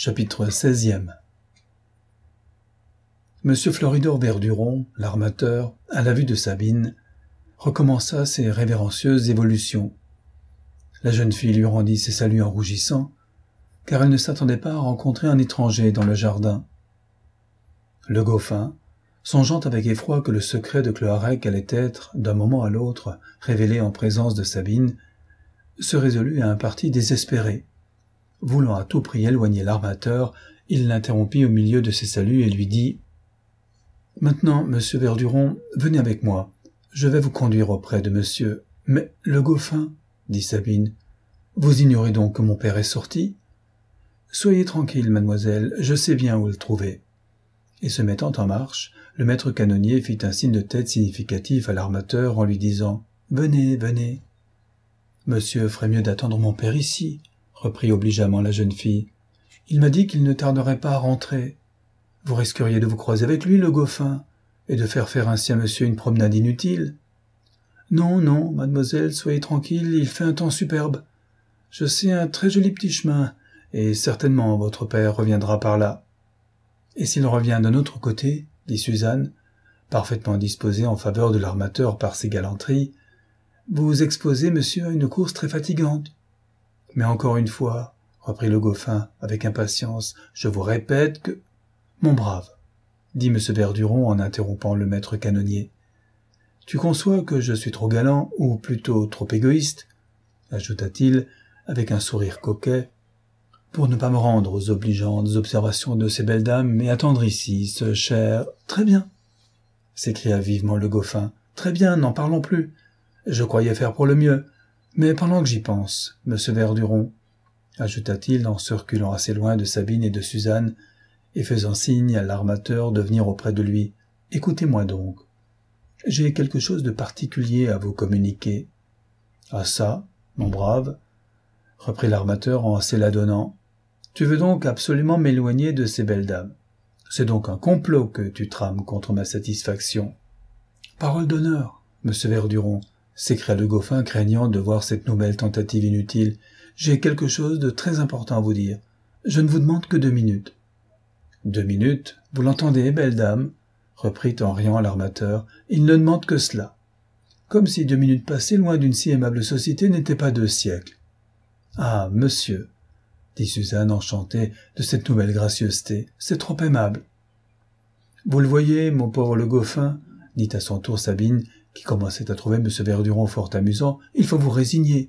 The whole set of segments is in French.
Chapitre 16e. Monsieur Floridor Verduron, l'armateur, à la vue de Sabine, recommença ses révérencieuses évolutions. La jeune fille lui rendit ses saluts en rougissant, car elle ne s'attendait pas à rencontrer un étranger dans le jardin. Le Gofin, songeant avec effroi que le secret de Cloarec allait être, d'un moment à l'autre, révélé en présence de Sabine, se résolut à un parti désespéré. Voulant à tout prix éloigner l'armateur, il l'interrompit au milieu de ses saluts et lui dit « Maintenant, monsieur Verduron, venez avec moi. Je vais vous conduire auprès de monsieur. »« Mais le Gofin, dit Sabine, vous ignorez donc que mon père est sorti ? Soyez tranquille, mademoiselle, je sais bien où le trouver. » Et se mettant en marche, le maître canonnier fit un signe de tête significatif à l'armateur en lui disant « Venez, venez. »« Monsieur ferait mieux d'attendre mon père ici, » reprit obligeamment la jeune fille. « Il m'a dit qu'il ne tarderait pas à rentrer. Vous risqueriez de vous croiser avec lui, le Gofin, et de faire ainsi à monsieur une promenade inutile. »« Non, non, mademoiselle, soyez tranquille, il fait un temps superbe. Je sais un très joli petit chemin, et certainement votre père reviendra par là. »« Et s'il revient d'un autre côté, dit Suzanne, parfaitement disposée en faveur de l'armateur par ses galanteries, vous exposez, monsieur, à une course très fatigante. »« Mais encore une fois, reprit le Gofin avec impatience, je vous répète que... »« Mon brave, dit M. Verduron en interrompant le maître canonnier, tu conçois que je suis trop galant, ou plutôt trop égoïste, ajouta-t-il avec un sourire coquet, pour ne pas me rendre aux obligeantes observations de ces belles dames et attendre ici ce cher... Très bien, s'écria vivement le Gofin, très bien, n'en parlons plus. Je croyais faire pour le mieux. Mais pendant que j'y pense, monsieur Verduron, ajouta-t-il en se reculant assez loin de Sabine et de Suzanne, et faisant signe à l'armateur de venir auprès de lui, écoutez-moi donc. J'ai quelque chose de particulier à vous communiquer. Ah ça, mon brave, reprit l'armateur en s'éladonnant. Tu veux donc absolument m'éloigner de ces belles dames. C'est donc un complot que tu trames contre ma satisfaction. Parole d'honneur, monsieur Verduron, s'écria le Gofin craignant de voir cette nouvelle tentative inutile. J'ai quelque chose de très important à vous dire. Je ne vous demande que 2 minutes. 2 minutes, vous l'entendez, belle dame, reprit en riant l'armateur, il ne demande que cela. Comme si 2 minutes passées loin d'une si aimable société n'étaient pas 2 siècles. Ah, monsieur, dit Suzanne enchantée de cette nouvelle gracieuseté, c'est trop aimable. Vous le voyez, mon pauvre le Gofin, dit à son tour Sabine, qui commençait à trouver M. Verduron fort amusant, il faut vous résigner.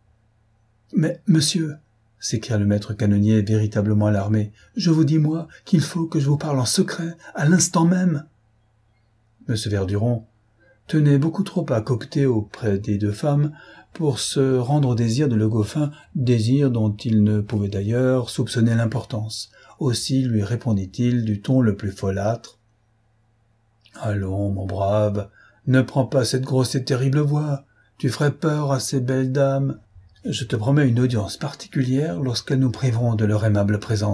Mais, monsieur, s'écria le maître canonnier véritablement alarmé, je vous dis, moi, qu'il faut que je vous parle en secret, à l'instant même. M. Verduron tenait beaucoup trop à coqueter auprès des 2 femmes pour se rendre au désir de le Gofin, désir dont il ne pouvait d'ailleurs soupçonner l'importance. Aussi lui répondit-il du ton le plus folâtre. « Allons, mon brave, ne prends pas cette grosse et terrible voix, tu ferais peur à ces belles dames. Je te promets une audience particulière lorsqu'elles nous priveront de leur aimable présence. »«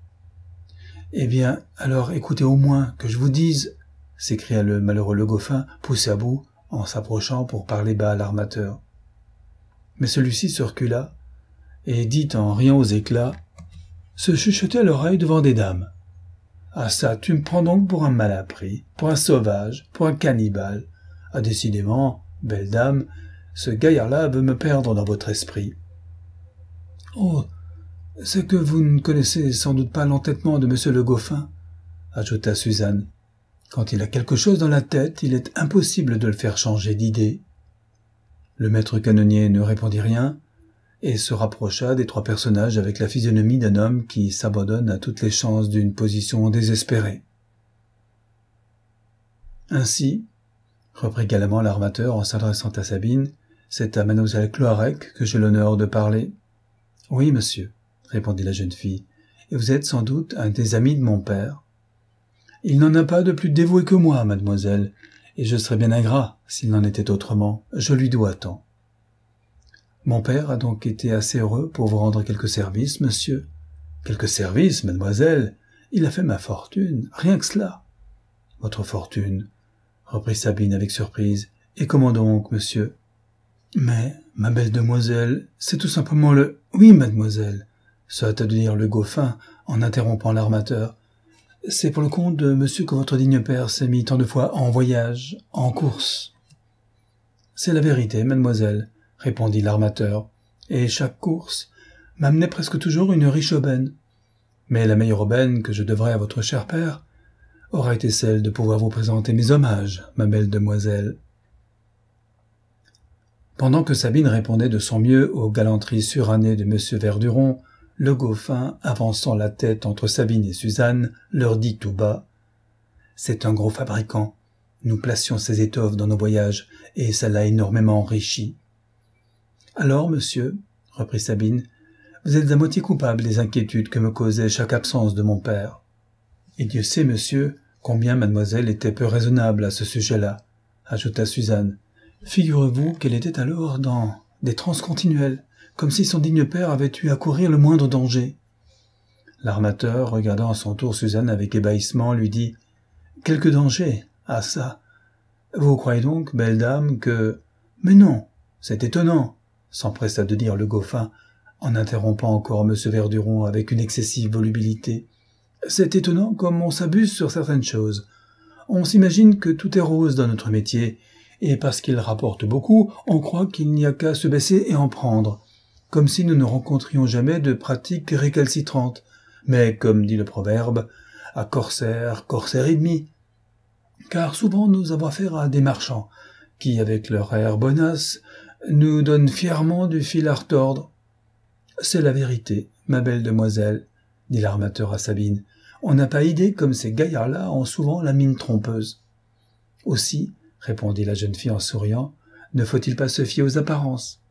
Eh bien, alors écoutez au moins que je vous dise, » s'écria le malheureux le Gofin, poussé à bout, en s'approchant pour parler bas à l'armateur. Mais celui-ci se recula, et dit en riant aux éclats, « Se chuchoter à l'oreille devant des dames. Ah ça, tu me prends donc pour un malappris, pour un sauvage, pour un cannibale. Ah décidément, belle dame, ce gaillard-là veut me perdre dans votre esprit. »« Oh, c'est que vous ne connaissez sans doute pas l'entêtement de monsieur le Gofin, » ajouta Suzanne. « Quand il a quelque chose dans la tête, il est impossible de le faire changer d'idée. » Le maître canonnier ne répondit rien, et se rapprocha des 3 personnages avec la physionomie d'un homme qui s'abandonne à toutes les chances d'une position désespérée. « Ainsi, reprit galamment l'armateur en s'adressant à Sabine, c'est à mademoiselle Cloarec que j'ai l'honneur de parler. »« Oui, monsieur, répondit la jeune fille, et vous êtes sans doute un des amis de mon père. »« Il n'en a pas de plus dévoué que moi, mademoiselle, et je serais bien ingrat s'il n'en était autrement, je lui dois tant. »« Mon père a donc été assez heureux pour vous rendre quelques services, monsieur. »« Quelques services, mademoiselle ? Il a fait ma fortune, rien que cela. »« Votre fortune, reprit Sabine avec surprise. « Et comment donc, monsieur ? » ?»« Mais, ma belle demoiselle, c'est tout simplement le... »« Oui, mademoiselle, se hâta de dire le Gauffin en interrompant l'armateur. « C'est pour le compte de monsieur que votre digne père s'est mis tant de fois en voyage, en course. »« C'est la vérité, mademoiselle, » répondit l'armateur, « et chaque course m'amenait presque toujours une riche aubaine. Mais la meilleure aubaine que je devrais à votre cher père aura été celle de pouvoir vous présenter mes hommages, ma belle demoiselle. » Pendant que Sabine répondait de son mieux aux galanteries surannées de M. Verduron, le Gauffin, avançant la tête entre Sabine et Suzanne, leur dit tout bas « C'est un gros fabricant. Nous placions ses étoffes dans nos voyages, et ça l'a énormément enrichi. »« Alors, monsieur, reprit Sabine, vous êtes à moitié coupable des inquiétudes que me causait chaque absence de mon père. Et Dieu sait, monsieur, combien mademoiselle était peu raisonnable à ce sujet-là, ajouta Suzanne. Figurez-vous qu'elle était alors dans des transes continuelles, comme si son digne père avait eu à courir le moindre danger. L'armateur, regardant à son tour Suzanne avec ébahissement, lui dit « Quelque danger? Ah ça! Vous croyez donc, belle dame, que... »« Mais non, c'est étonnant !» s'empressa de dire le Gauffin, en interrompant encore M. Verduron avec une excessive volubilité. « C'est étonnant comme on s'abuse sur certaines choses. On s'imagine que tout est rose dans notre métier, et parce qu'il rapporte beaucoup, on croit qu'il n'y a qu'à se baisser et en prendre, comme si nous ne rencontrions jamais de pratiques récalcitrantes. Mais, comme dit le proverbe, à corsaire, corsaire et demi. Car souvent nous avons affaire à des marchands, qui, avec leur air bonasse, nous donnent fièrement du fil à retordre. C'est la vérité, ma belle demoiselle, dit l'armateur à Sabine. On n'a pas idée comme ces gaillards-là ont souvent la mine trompeuse. Aussi, répondit la jeune fille en souriant, ne faut-il pas se fier aux apparences?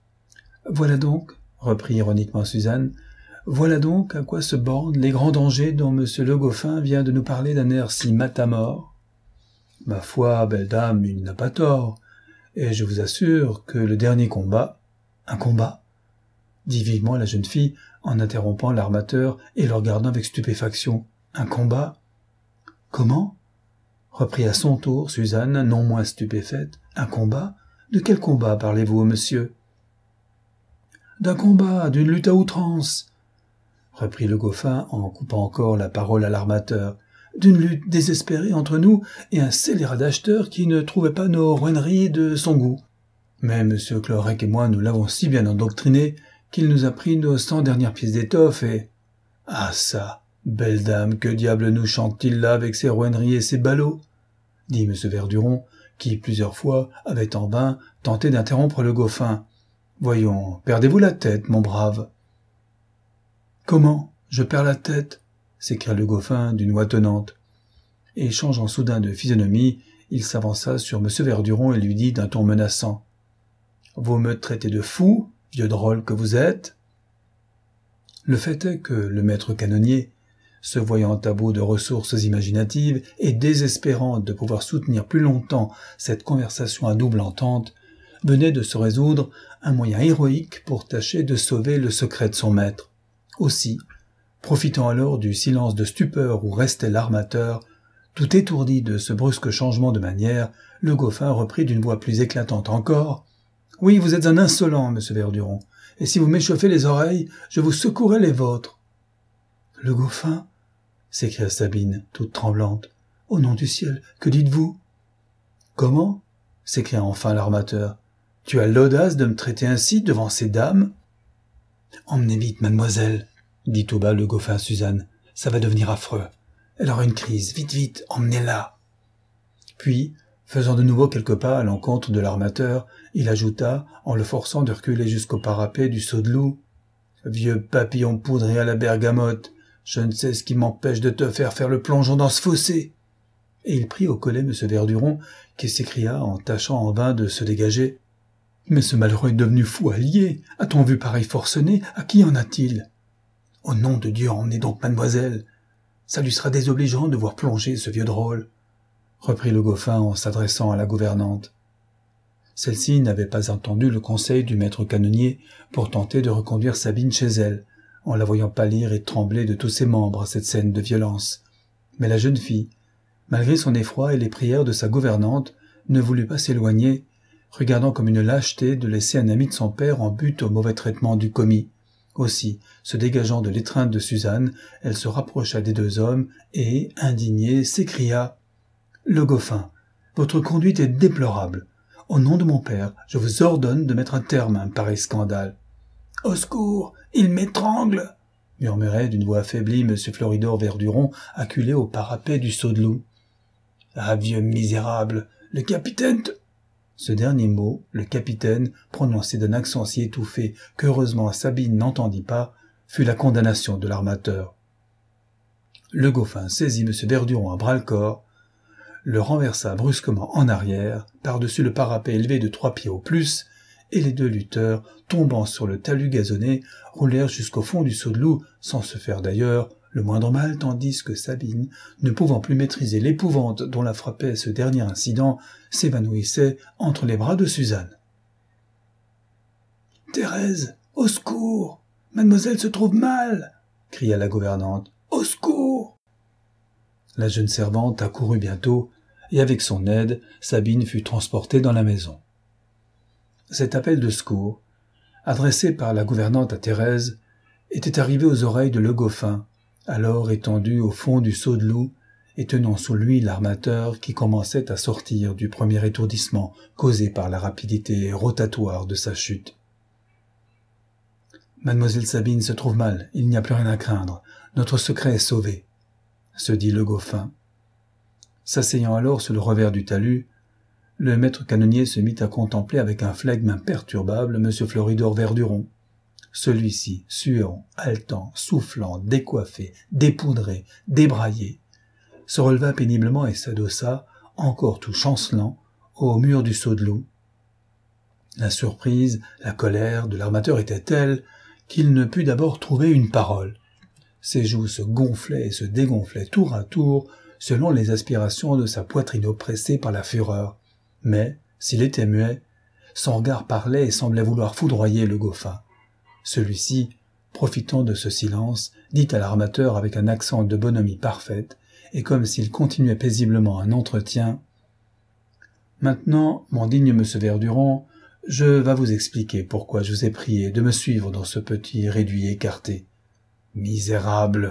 Voilà donc, reprit ironiquement Suzanne, voilà donc à quoi se bornent les grands dangers dont M. le Gauffin vient de nous parler d'un air si matamore. Ma foi, belle dame, il n'a pas tort, et je vous assure que le dernier combat... Un combat? Dit vivement la jeune fille en interrompant l'armateur et le regardant avec stupéfaction. Un combat? Comment? Reprit à son tour Suzanne, non moins stupéfaite. Un combat? De quel combat parlez-vous, monsieur? D'un combat, d'une lutte à outrance, reprit le Gauffin en coupant encore la parole à l'armateur. D'une lutte désespérée entre nous et un scélérat d'acheteur qui ne trouvait pas nos rouenneries de son goût. Mais M. Clorec et moi nous l'avons si bien endoctriné qu'il nous a pris nos 100 dernières pièces d'étoffe et... Ah ça, belle dame, que diable nous chante-t-il là avec ses rouenneries et ses ballots? Dit M. Verduron, qui plusieurs fois avait en vain tenté d'interrompre le Gauffin. Voyons, perdez-vous la tête, mon brave. Comment? Je perds la tête? S'écria le Gauffin d'une voix tonnante. Et changeant soudain de physionomie, il s'avança sur M. Verduron et lui dit d'un ton menaçant. Vous me traitez de fou, vieux drôle que vous êtes? Le fait est que le maître canonnier, se voyant à bout de ressources imaginatives et désespérant de pouvoir soutenir plus longtemps cette conversation à double entente, venait de se résoudre un moyen héroïque pour tâcher de sauver le secret de son maître. Aussi, profitant alors du silence de stupeur où restait l'armateur, tout étourdi de ce brusque changement de manière, le Gauffin reprit d'une voix plus éclatante encore. « Oui, vous êtes un insolent, monsieur Verduron, et si vous m'échauffez les oreilles, je vous secouerai les vôtres. »« Le Gauffin » s'écria Sabine, toute tremblante. « Au nom du ciel, que dites-vous ?»« Comment » s'écria enfin l'armateur. « Tu as l'audace de me traiter ainsi devant ces dames ?»« Emmenez vite, mademoiselle, » dit tout bas le Gauffin à Suzanne. « Ça va devenir affreux. Elle aura une crise. Vite, vite, emmenez-la. » Puis, faisant de nouveau quelques pas à l'encontre de l'armateur, il ajouta, en le forçant de reculer jusqu'au parapet du saut de loup. « Vieux papillon poudré à la bergamote, je ne sais ce qui m'empêche de te faire le plongeon dans ce fossé. » Et il prit au collet M. Verduron, qui s'écria en tâchant en vain de se dégager. « Mais ce malheureux est devenu fou allié. A-t-on vu pareil forcené? À qui en a-t-il? »« Au nom de Dieu, emmenez donc mademoiselle. Ça lui sera désobligeant de voir plonger ce vieux drôle. » reprit le Gauffin en s'adressant à la gouvernante. Celle-ci n'avait pas entendu le conseil du maître canonnier pour tenter de reconduire Sabine chez elle, en la voyant pâlir et trembler de tous ses membres à cette scène de violence. Mais la jeune fille, malgré son effroi et les prières de sa gouvernante, ne voulut pas s'éloigner, regardant comme une lâcheté de laisser un ami de son père en butte au mauvais traitement du commis. Aussi, se dégageant de l'étreinte de Suzanne, elle se rapprocha des deux hommes et, indignée, s'écria « Le Goffin, votre conduite est déplorable. Au nom de mon père, je vous ordonne de mettre un terme à un pareil scandale. »« Au secours, il m'étrangle !» murmurait d'une voix affaiblie M. Floridor Verduron, acculé au parapet du Saut-de-Loup. « Ah, vieux misérable, le capitaine Ce dernier mot, le capitaine, prononcé d'un accent si étouffé qu'heureusement Sabine n'entendit pas, fut la condamnation de l'armateur. Le Goffin saisit M. Verduron à bras-le-corps, le renversa brusquement en arrière, par-dessus le parapet élevé de 3 pieds au plus, et les deux lutteurs, tombant sur le talus gazonné, roulèrent jusqu'au fond du Saut-de-Loup, sans se faire d'ailleurs le moindre mal, tandis que Sabine, ne pouvant plus maîtriser l'épouvante dont la frappait ce dernier incident, s'évanouissait entre les bras de Suzanne. « Thérèse, au secours! Mademoiselle se trouve mal !» cria la gouvernante. « Au secours !» La jeune servante accourut bientôt, et avec son aide, Sabine fut transportée dans la maison. Cet appel de secours, adressé par la gouvernante à Thérèse, était arrivé aux oreilles de Le Goffin, alors étendu au fond du Saut-de-Loup et tenant sous lui l'armateur qui commençait à sortir du premier étourdissement causé par la rapidité rotatoire de sa chute. « Mademoiselle Sabine se trouve mal, il n'y a plus rien à craindre, notre secret est sauvé », se dit Le Goffin. S'asseyant alors sur le revers du talus, le maître canonnier se mit à contempler avec un flegme imperturbable M. Floridor Verduron. Celui-ci, suant, haletant, soufflant, décoiffé, dépoudré, débraillé, se releva péniblement et s'adossa, encore tout chancelant, au mur du Saut-de-Loup. La surprise, la colère de l'armateur étaient telles qu'il ne put d'abord trouver une parole. Ses joues se gonflaient et se dégonflaient tour à tour, selon les aspirations de sa poitrine oppressée par la fureur. Mais, s'il était muet, son regard parlait et semblait vouloir foudroyer Le Goffin. Celui-ci, profitant de ce silence, dit à l'armateur avec un accent de bonhomie parfaite, et comme s'il continuait paisiblement un entretien, « Maintenant, mon digne monsieur Verduron, je vas vous expliquer pourquoi je vous ai prié de me suivre dans ce petit réduit écarté. »« Misérable !»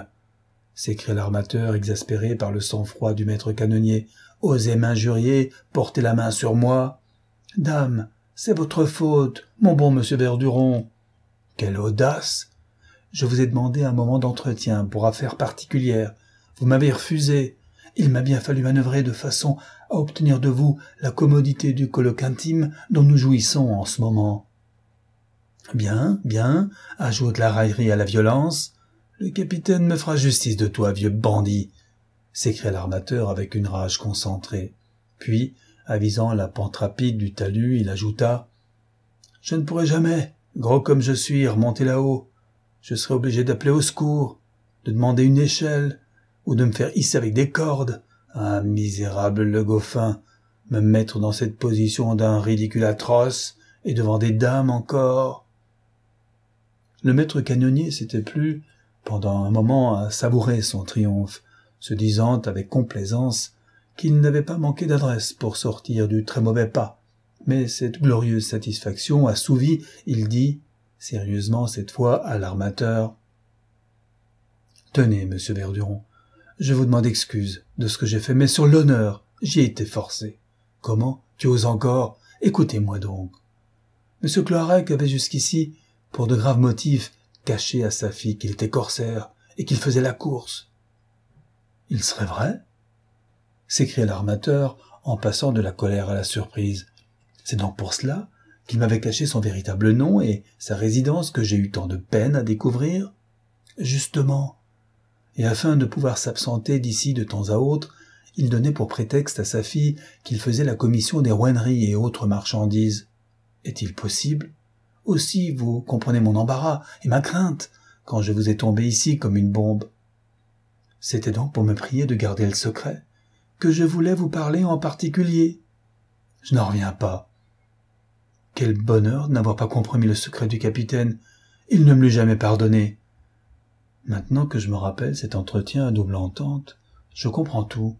s'écria l'armateur, exaspéré par le sang-froid du maître canonnier. « Osez m'injurier, porter la main sur moi. »« Dame, c'est votre faute, mon bon monsieur Verduron. »« Quelle audace ! Je vous ai demandé un moment d'entretien pour affaires particulières. Vous m'avez refusé. Il m'a bien fallu manœuvrer de façon à obtenir de vous la commodité du colloque intime dont nous jouissons en ce moment. »« Bien, bien, ajoute la raillerie à la violence. Le capitaine me fera justice de toi, vieux bandit, » s'écria l'armateur avec une rage concentrée. Puis, avisant la pente rapide du talus, il ajouta « Je ne pourrai jamais, gros comme je suis, remonter là-haut. Je serai obligé d'appeler au secours, de demander une échelle, ou de me faire hisser avec des cordes. Ah, misérable Le Goffin, me mettre dans cette position d'un ridicule atroce, et devant des dames encore. » Le maître canonnier s'était plu, pendant un moment, à savourer son triomphe, se disant avec complaisance qu'il n'avait pas manqué d'adresse pour sortir du très mauvais pas. Mais cette glorieuse satisfaction assouvie, il dit, sérieusement cette fois à l'armateur, « Tenez, monsieur Verduron, je vous demande excuse de ce que j'ai fait, mais sur l'honneur, j'y ai été forcé. »« Comment ? Tu oses encore ? Écoutez-moi donc. Monsieur Cloarec avait jusqu'ici, pour de graves motifs, caché à sa fille qu'il était corsaire et qu'il faisait la course. »« Il serait vrai ?» s'écria l'armateur en passant de la colère à la surprise. « C'est donc pour cela qu'il m'avait caché son véritable nom et sa résidence que j'ai eu tant de peine à découvrir ? » ?»« Justement. Et afin de pouvoir s'absenter d'ici de temps à autre, il donnait pour prétexte à sa fille qu'il faisait la commission des rouenneries et autres marchandises. Est-il possible ? Aussi, vous comprenez mon embarras et ma crainte quand je vous ai tombé ici comme une bombe. C'était donc pour me prier de garder le secret que je voulais vous parler en particulier. Je n'en reviens pas. Quel bonheur de n'avoir pas compromis le secret du capitaine. Il ne me l'eût jamais pardonné. Maintenant que je me rappelle cet entretien à double entente, je comprends tout.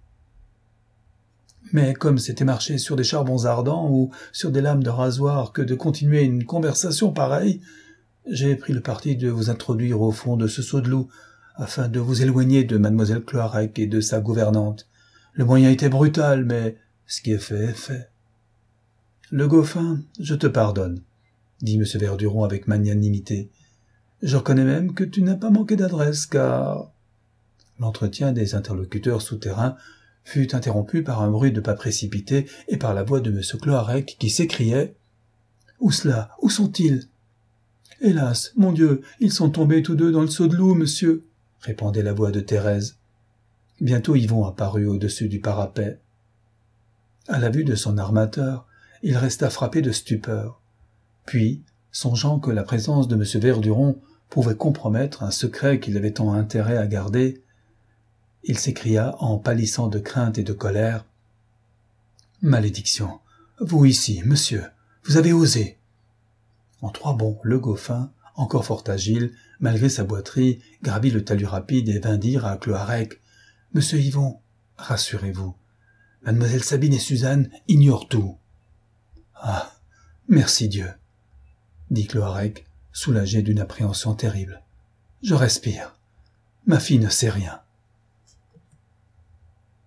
Mais comme c'était marcher sur des charbons ardents ou sur des lames de rasoir que de continuer une conversation pareille, j'ai pris le parti de vous introduire au fond de ce seau de loup, afin de vous éloigner de mademoiselle Cloarec et de sa gouvernante. Le moyen était brutal, mais ce qui est fait est fait. Le Gauffin, je te pardonne, dit M. Verduron avec magnanimité. Je reconnais même que tu n'as pas manqué d'adresse, car... L'entretien des interlocuteurs souterrains fut interrompu par un bruit de pas précipité et par la voix de M. Cloarec qui s'écriait « Où cela? Où sont-ils » ? « Hélas, mon Dieu, ils sont tombés tous deux dans le seau de loup, monsieur » répondait la voix de Thérèse. Bientôt Yvon apparut au-dessus du parapet. À la vue de son armateur, il resta frappé de stupeur. Puis, songeant que la présence de M. Verduron pouvait compromettre un secret qu'il avait tant intérêt à garder, il s'écria en pâlissant de crainte et de colère. « Malédiction! Vous ici, monsieur, vous avez osé !» En 3 bonds, le Gauffin, encore fort agile, malgré sa boiterie, gravit le talus rapide et vint dire à Cloarec « Monsieur Yvon, rassurez-vous, mademoiselle Sabine et Suzanne ignorent tout. »« Ah, merci Dieu !» dit Cloarec, soulagé d'une appréhension terrible. « Je respire. Ma fille ne sait rien. »